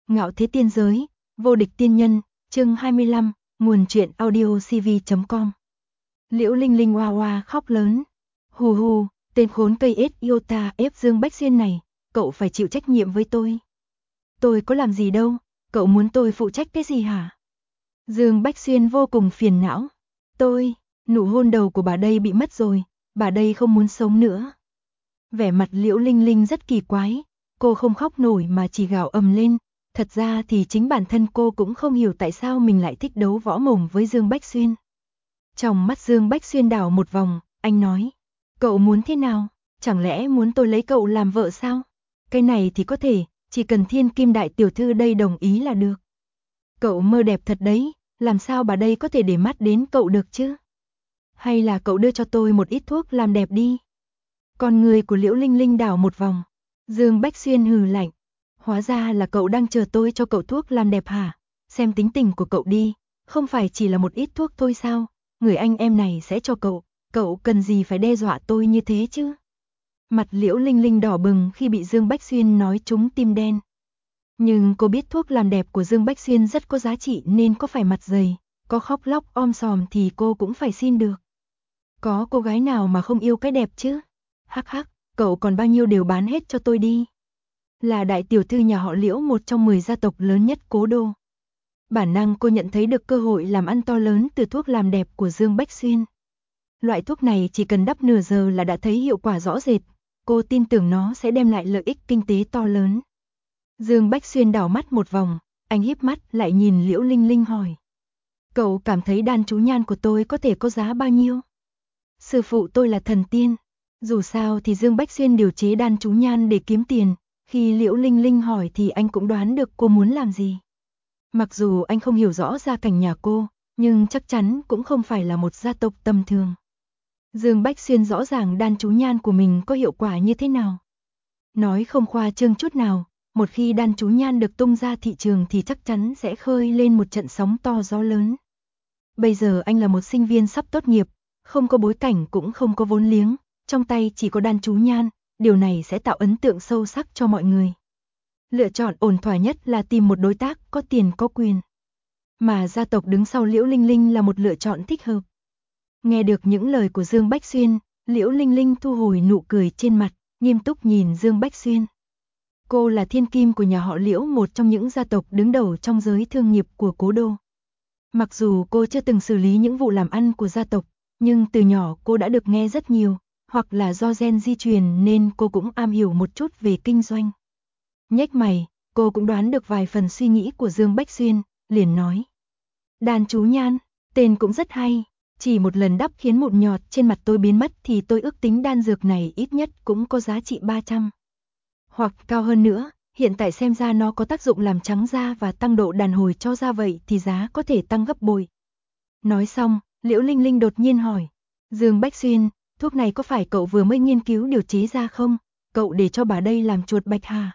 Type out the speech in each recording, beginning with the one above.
Ngạo thế tiên giới, vô địch tiên nhân, chương 25, nguồn truyện audio cv.com. Liễu Linh Linh oa oa khóc lớn. Hù hù, tên khốn cây ết Iota ép Dương Bách Xuyên này, cậu phải chịu trách nhiệm với tôi. Tôi có làm gì đâu, cậu muốn tôi phụ trách cái gì hả? Dương Bách Xuyên vô cùng phiền não. Nụ hôn đầu của bà đây bị mất rồi, bà đây không muốn sống nữa. Vẻ mặt Liễu Linh Linh rất kỳ quái, cô không khóc nổi mà chỉ gào ầm lên. Thật ra thì chính bản thân cô cũng không hiểu tại sao mình lại thích đấu võ mồm với Dương Bách Xuyên. Trong mắt Dương Bách Xuyên đảo một vòng, anh nói, cậu muốn thế nào, chẳng lẽ muốn tôi lấy cậu làm vợ sao? Cái này thì có thể, chỉ cần Thiên Kim đại tiểu thư đây đồng ý là được. Cậu mơ đẹp thật đấy, làm sao bà đây có thể để mắt đến cậu được chứ? Hay là cậu đưa cho tôi một ít thuốc làm đẹp đi? Con người của Liễu Linh Linh đảo một vòng, Dương Bách Xuyên hừ lạnh. Hóa ra là cậu đang chờ tôi cho cậu thuốc làm đẹp hả? Xem tính tình của cậu đi, không phải chỉ là một ít thuốc thôi sao? Người anh em này sẽ cho cậu cần gì phải đe dọa tôi như thế chứ? Mặt Liễu Linh Linh đỏ bừng khi bị Dương Bách Xuyên nói trúng tim đen. Nhưng cô biết thuốc làm đẹp của Dương Bách Xuyên rất có giá trị nên có phải mặt dày, có khóc lóc om sòm thì cô cũng phải xin được. Có cô gái nào mà không yêu cái đẹp chứ? Hắc hắc, cậu còn bao nhiêu đều bán hết cho tôi đi. Là đại tiểu thư nhà họ Liễu, một trong 10 gia tộc lớn nhất Cố Đô. Bản năng cô nhận thấy được cơ hội làm ăn to lớn từ thuốc làm đẹp của Dương Bách Xuyên. Loại thuốc này chỉ cần đắp nửa giờ là đã thấy hiệu quả rõ rệt, cô tin tưởng nó sẽ đem lại lợi ích kinh tế to lớn. Dương Bách Xuyên đảo mắt một vòng, anh híp mắt lại nhìn Liễu Linh Linh hỏi. Cậu cảm thấy đan chú nhan của tôi có thể có giá bao nhiêu? Sư phụ tôi là thần tiên. Dù sao thì Dương Bách Xuyên điều chế đan chú nhan để kiếm tiền. Khi Liễu Linh Linh hỏi thì anh cũng đoán được cô muốn làm gì. Mặc dù anh không hiểu rõ gia cảnh nhà cô, nhưng chắc chắn cũng không phải là một gia tộc tầm thường. Dương Bách Xuyên rõ ràng đan chú nhan của mình có hiệu quả như thế nào. Nói không khoa trương chút nào, một khi đan chú nhan được tung ra thị trường thì chắc chắn sẽ khơi lên một trận sóng to gió lớn. Bây giờ anh là một sinh viên sắp tốt nghiệp, không có bối cảnh cũng không có vốn liếng, trong tay chỉ có đan chú nhan. Điều này sẽ tạo ấn tượng sâu sắc cho mọi người. Lựa chọn ổn thỏa nhất là tìm một đối tác có tiền có quyền. Mà gia tộc đứng sau Liễu Linh Linh là một lựa chọn thích hợp. Nghe được những lời của Dương Bách Xuyên, Liễu Linh Linh thu hồi nụ cười trên mặt, nghiêm túc nhìn Dương Bách Xuyên. Cô là thiên kim của nhà họ Liễu, một trong những gia tộc đứng đầu trong giới thương nghiệp của Cố Đô. Mặc dù cô chưa từng xử lý những vụ làm ăn của gia tộc, nhưng từ nhỏ cô đã được nghe rất nhiều. Hoặc là do gen di truyền nên cô cũng am hiểu một chút về kinh doanh. Nhếch mày, cô cũng đoán được vài phần suy nghĩ của Dương Bách Xuyên, liền nói. Đan chú nhan, tên cũng rất hay, chỉ một lần đắp khiến mụn nhọt trên mặt tôi biến mất thì tôi ước tính đan dược này ít nhất cũng có giá trị 300. Hoặc cao hơn nữa, hiện tại xem ra nó có tác dụng làm trắng da và tăng độ đàn hồi cho da, vậy thì giá có thể tăng gấp bội. Nói xong, Liễu Linh Linh đột nhiên hỏi. Dương Bách Xuyên, thuốc này có phải cậu vừa mới nghiên cứu điều chế ra không? Cậu để cho bà đây làm chuột bạch hà.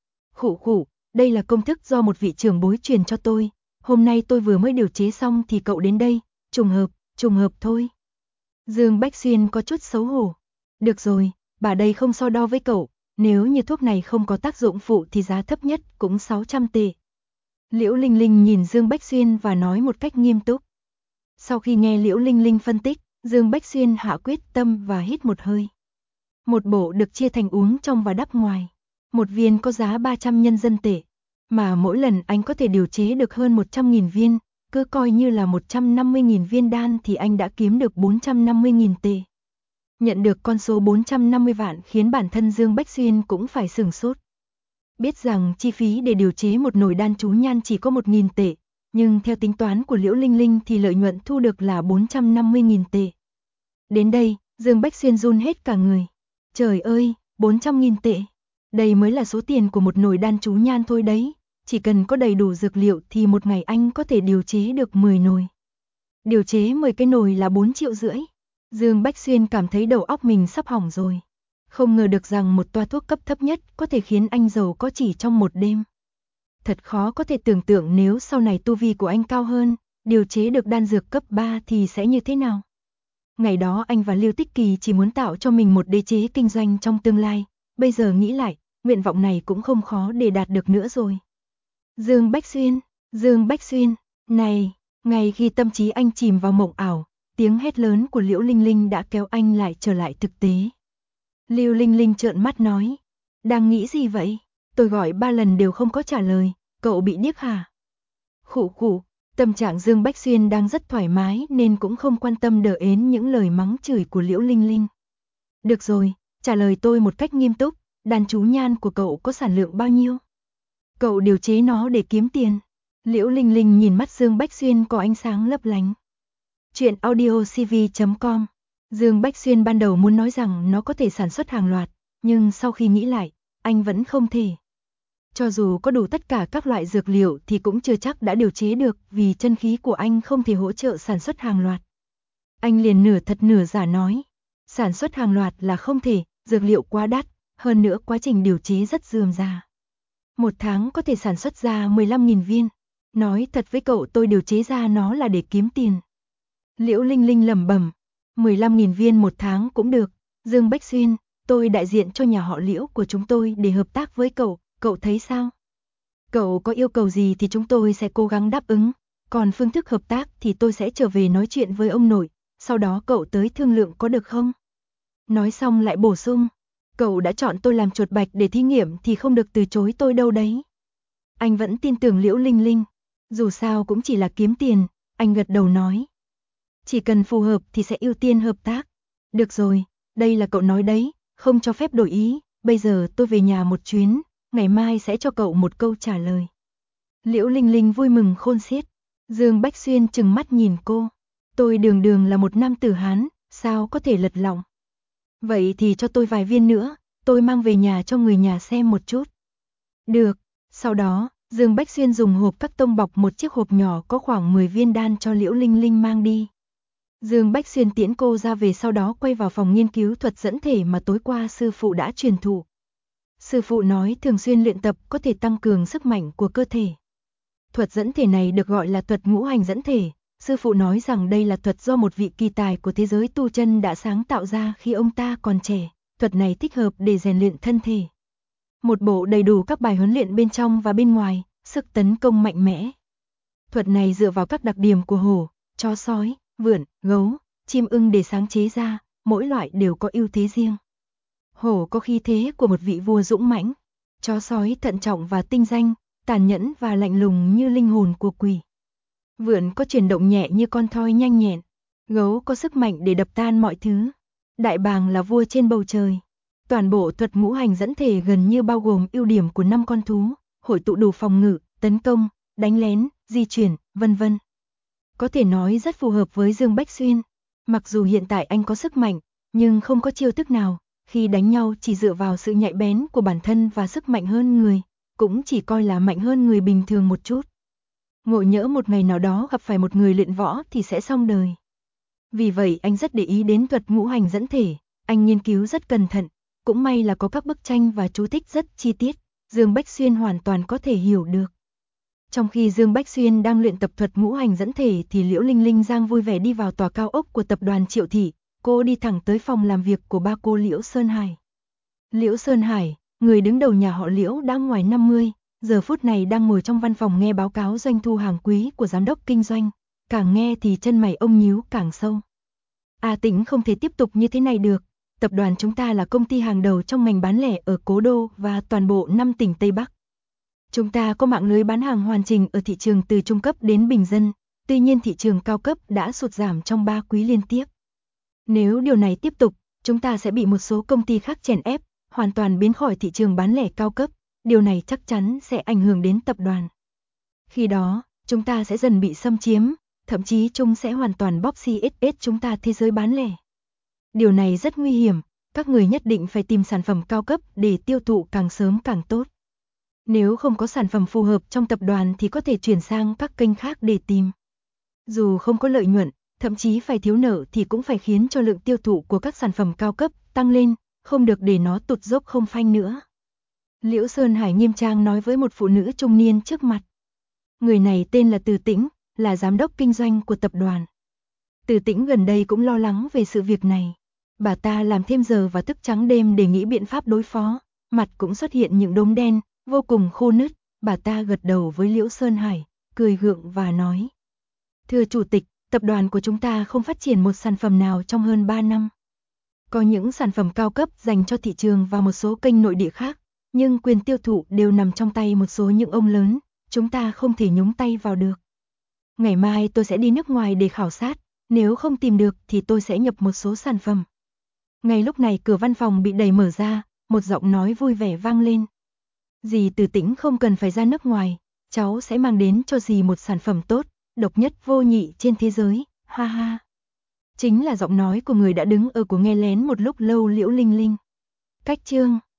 Khụ, đây là công thức do một vị trưởng bối truyền cho tôi. Hôm nay tôi vừa mới điều chế xong thì cậu đến đây. Trùng hợp thôi. Dương Bách Xuyên có chút xấu hổ. Được rồi, bà đây không so đo với cậu. Nếu như thuốc này không có tác dụng phụ thì giá thấp nhất cũng 600 tệ. Liễu Linh Linh nhìn Dương Bách Xuyên và nói một cách nghiêm túc. Sau khi nghe Liễu Linh Linh phân tích, Dương Bách Xuyên hạ quyết tâm và hít một hơi. Một bộ được chia thành uống trong và đắp ngoài. Một viên có giá 300 nhân dân tệ. Mà mỗi lần anh có thể điều chế được hơn 100.000 viên. Cứ coi như là 150.000 viên đan thì anh đã kiếm được 450.000 tệ. Nhận được con số 450 vạn khiến bản thân Dương Bách Xuyên cũng phải sửng sốt. Biết rằng chi phí để điều chế một nồi đan chú nhan chỉ có 1.000 tệ. Nhưng theo tính toán của Liễu Linh Linh thì lợi nhuận thu được là 450.000 tệ. Đến đây, Dương Bách Xuyên run hết cả người. Trời ơi, 400.000 tệ. Đây mới là số tiền của một nồi đan chú nhan thôi đấy. Chỉ cần có đầy đủ dược liệu thì một ngày anh có thể điều chế được 10 nồi. Điều chế 10 cái nồi là 4,5 triệu. Dương Bách Xuyên cảm thấy đầu óc mình sắp hỏng rồi. Không ngờ được rằng một toa thuốc cấp thấp nhất có thể khiến anh giàu có chỉ trong một đêm. Thật khó có thể tưởng tượng nếu sau này tu vi của anh cao hơn, điều chế được đan dược cấp 3 thì sẽ như thế nào. Ngày đó anh và Lưu Tích Kỳ chỉ muốn tạo cho mình một đế chế kinh doanh trong tương lai, bây giờ nghĩ lại, nguyện vọng này cũng không khó để đạt được nữa rồi. Dương Bách Xuyên, Dương Bách Xuyên, này, ngay khi tâm trí anh chìm vào mộng ảo, tiếng hét lớn của Liễu Linh Linh đã kéo anh lại trở lại thực tế. Liễu Linh Linh trợn mắt nói, đang nghĩ gì vậy? Tôi gọi 3 lần đều không có trả lời, cậu bị điếc hả? Khụ khụ, tâm trạng Dương Bách Xuyên đang rất thoải mái nên cũng không quan tâm đờ ến những lời mắng chửi của Liễu Linh Linh. Được rồi, trả lời tôi một cách nghiêm túc, đàn chú nhan của cậu có sản lượng bao nhiêu? Cậu điều chế nó để kiếm tiền. Liễu Linh Linh nhìn mắt Dương Bách Xuyên có ánh sáng lấp lánh. Chuyện audiocv.com. Dương Bách Xuyên ban đầu muốn nói rằng nó có thể sản xuất hàng loạt, nhưng sau khi nghĩ lại, anh vẫn không thể. Cho dù có đủ tất cả các loại dược liệu thì cũng chưa chắc đã điều chế được vì chân khí của anh không thể hỗ trợ sản xuất hàng loạt. Anh liền nửa thật nửa giả nói, sản xuất hàng loạt là không thể, dược liệu quá đắt, hơn nữa quá trình điều chế rất rườm rà. 1 tháng có thể sản xuất ra 15.000 viên. Nói thật với cậu tôi điều chế ra nó là để kiếm tiền. Liễu Linh Linh lẩm bẩm, 15.000 viên 1 tháng cũng được. Dương Bách Xuyên, tôi đại diện cho nhà họ Liễu của chúng tôi để hợp tác với cậu, cậu thấy sao? Cậu có yêu cầu gì thì chúng tôi sẽ cố gắng đáp ứng, còn phương thức hợp tác thì tôi sẽ trở về nói chuyện với ông nội, sau đó cậu tới thương lượng có được không? Nói xong lại bổ sung, cậu đã chọn tôi làm chuột bạch để thí nghiệm thì không được từ chối tôi đâu đấy. Anh vẫn tin tưởng Liễu Linh Linh, dù sao cũng chỉ là kiếm tiền, anh gật đầu nói. Chỉ cần phù hợp thì sẽ ưu tiên hợp tác. Được rồi, đây là cậu nói đấy, không cho phép đổi ý, bây giờ tôi về nhà một chuyến, ngày mai sẽ cho cậu một câu trả lời. Liễu Linh Linh vui mừng khôn xiết, Dương Bách Xuyên trừng mắt nhìn cô. Tôi đường đường là một nam tử Hán, sao có thể lật lọng. Vậy thì cho tôi vài viên nữa, tôi mang về nhà cho người nhà xem một chút. Được, sau đó, Dương Bách Xuyên dùng hộp các tông bọc một chiếc hộp nhỏ có khoảng 10 viên đan cho Liễu Linh Linh mang đi. Dương Bách Xuyên tiễn cô ra về sau đó quay vào phòng nghiên cứu thuật dẫn thể mà tối qua sư phụ đã truyền thụ. Sư phụ nói thường xuyên luyện tập có thể tăng cường sức mạnh của cơ thể. Thuật dẫn thể này được gọi là thuật ngũ hành dẫn thể. Sư phụ nói rằng đây là thuật do một vị kỳ tài của thế giới tu chân đã sáng tạo ra khi ông ta còn trẻ. Thuật này thích hợp để rèn luyện thân thể. Một bộ đầy đủ các bài huấn luyện bên trong và bên ngoài, sức tấn công mạnh mẽ. Thuật này dựa vào các đặc điểm của hổ, chó sói, vượn, gấu, chim ưng để sáng chế ra, mỗi loại đều có ưu thế riêng. Hổ có khí thế của một vị vua dũng mãnh, chó sói thận trọng và tinh danh, tàn nhẫn và lạnh lùng như linh hồn của quỷ. Vượn có chuyển động nhẹ như con thoi nhanh nhẹn, gấu có sức mạnh để đập tan mọi thứ. Đại bàng là vua trên bầu trời. Toàn bộ thuật ngũ hành dẫn thể gần như bao gồm ưu điểm của 5 con thú, hội tụ đủ phòng ngự, tấn công, đánh lén, di chuyển, vân vân. Có thể nói rất phù hợp với Dương Bách Xuyên. Mặc dù hiện tại anh có sức mạnh, nhưng không có chiêu thức nào, khi đánh nhau chỉ dựa vào sự nhạy bén của bản thân và sức mạnh hơn người, cũng chỉ coi là mạnh hơn người bình thường một chút. Ngộ nhỡ một ngày nào đó gặp phải một người luyện võ thì sẽ xong đời. Vì vậy anh rất để ý đến thuật ngũ hành dẫn thể, anh nghiên cứu rất cẩn thận, cũng may là có các bức tranh và chú thích rất chi tiết, Dương Bách Xuyên hoàn toàn có thể hiểu được. Trong khi Dương Bách Xuyên đang luyện tập thuật ngũ hành dẫn thể thì Liễu Linh Linh đang vui vẻ đi vào tòa cao ốc của tập đoàn Triệu Thị, cô đi thẳng tới phòng làm việc của ba cô Liễu Sơn Hải. Liễu Sơn Hải, người đứng đầu nhà họ Liễu đã ngoài 50, giờ phút này đang ngồi trong văn phòng nghe báo cáo doanh thu hàng quý của giám đốc kinh doanh, càng nghe thì chân mày ông nhíu càng sâu. Tĩnh không thể tiếp tục như thế này được, tập đoàn chúng ta là công ty hàng đầu trong ngành bán lẻ ở Cố Đô và toàn bộ 5 tỉnh Tây Bắc. Chúng ta có mạng lưới bán hàng hoàn chỉnh ở thị trường từ trung cấp đến bình dân, tuy nhiên thị trường cao cấp đã sụt giảm trong 3 quý liên tiếp. Nếu điều này tiếp tục, chúng ta sẽ bị một số công ty khác chèn ép, hoàn toàn biến khỏi thị trường bán lẻ cao cấp, điều này chắc chắn sẽ ảnh hưởng đến tập đoàn. Khi đó, chúng ta sẽ dần bị xâm chiếm, thậm chí chúng sẽ hoàn toàn bóp CSS chúng ta thế giới bán lẻ. Điều này rất nguy hiểm, các người nhất định phải tìm sản phẩm cao cấp để tiêu thụ càng sớm càng tốt. Nếu không có sản phẩm phù hợp trong tập đoàn thì có thể chuyển sang các kênh khác để tìm. Dù không có lợi nhuận, thậm chí phải thiếu nợ thì cũng phải khiến cho lượng tiêu thụ của các sản phẩm cao cấp tăng lên, không được để nó tụt dốc không phanh nữa. Liễu Sơn Hải nghiêm trang nói với một phụ nữ trung niên trước mặt. Người này tên là Từ Tĩnh, là giám đốc kinh doanh của tập đoàn. Từ Tĩnh gần đây cũng lo lắng về sự việc này. Bà ta làm thêm giờ và thức trắng đêm để nghĩ biện pháp đối phó, mặt cũng xuất hiện những đốm đen, vô cùng khô nứt, Bà ta gật đầu với Liễu Sơn Hải, cười gượng và nói. Thưa Chủ tịch, tập đoàn của chúng ta không phát triển một sản phẩm nào trong hơn 3 năm. Có những sản phẩm cao cấp dành cho thị trường và một số kênh nội địa khác, nhưng quyền tiêu thụ đều nằm trong tay một số những ông lớn, chúng ta không thể nhúng tay vào được. Ngày mai tôi sẽ đi nước ngoài để khảo sát, nếu không tìm được thì tôi sẽ nhập một số sản phẩm. Ngay lúc này cửa văn phòng bị đẩy mở ra, một giọng nói vui vẻ vang lên. Dì Từ Tĩnh không cần phải ra nước ngoài, cháu sẽ mang đến cho dì một sản phẩm tốt, độc nhất vô nhị trên thế giới, ha ha. Chính là giọng nói của người đã đứng ở của nghe lén một lúc lâu Liễu Linh Linh. Cách chương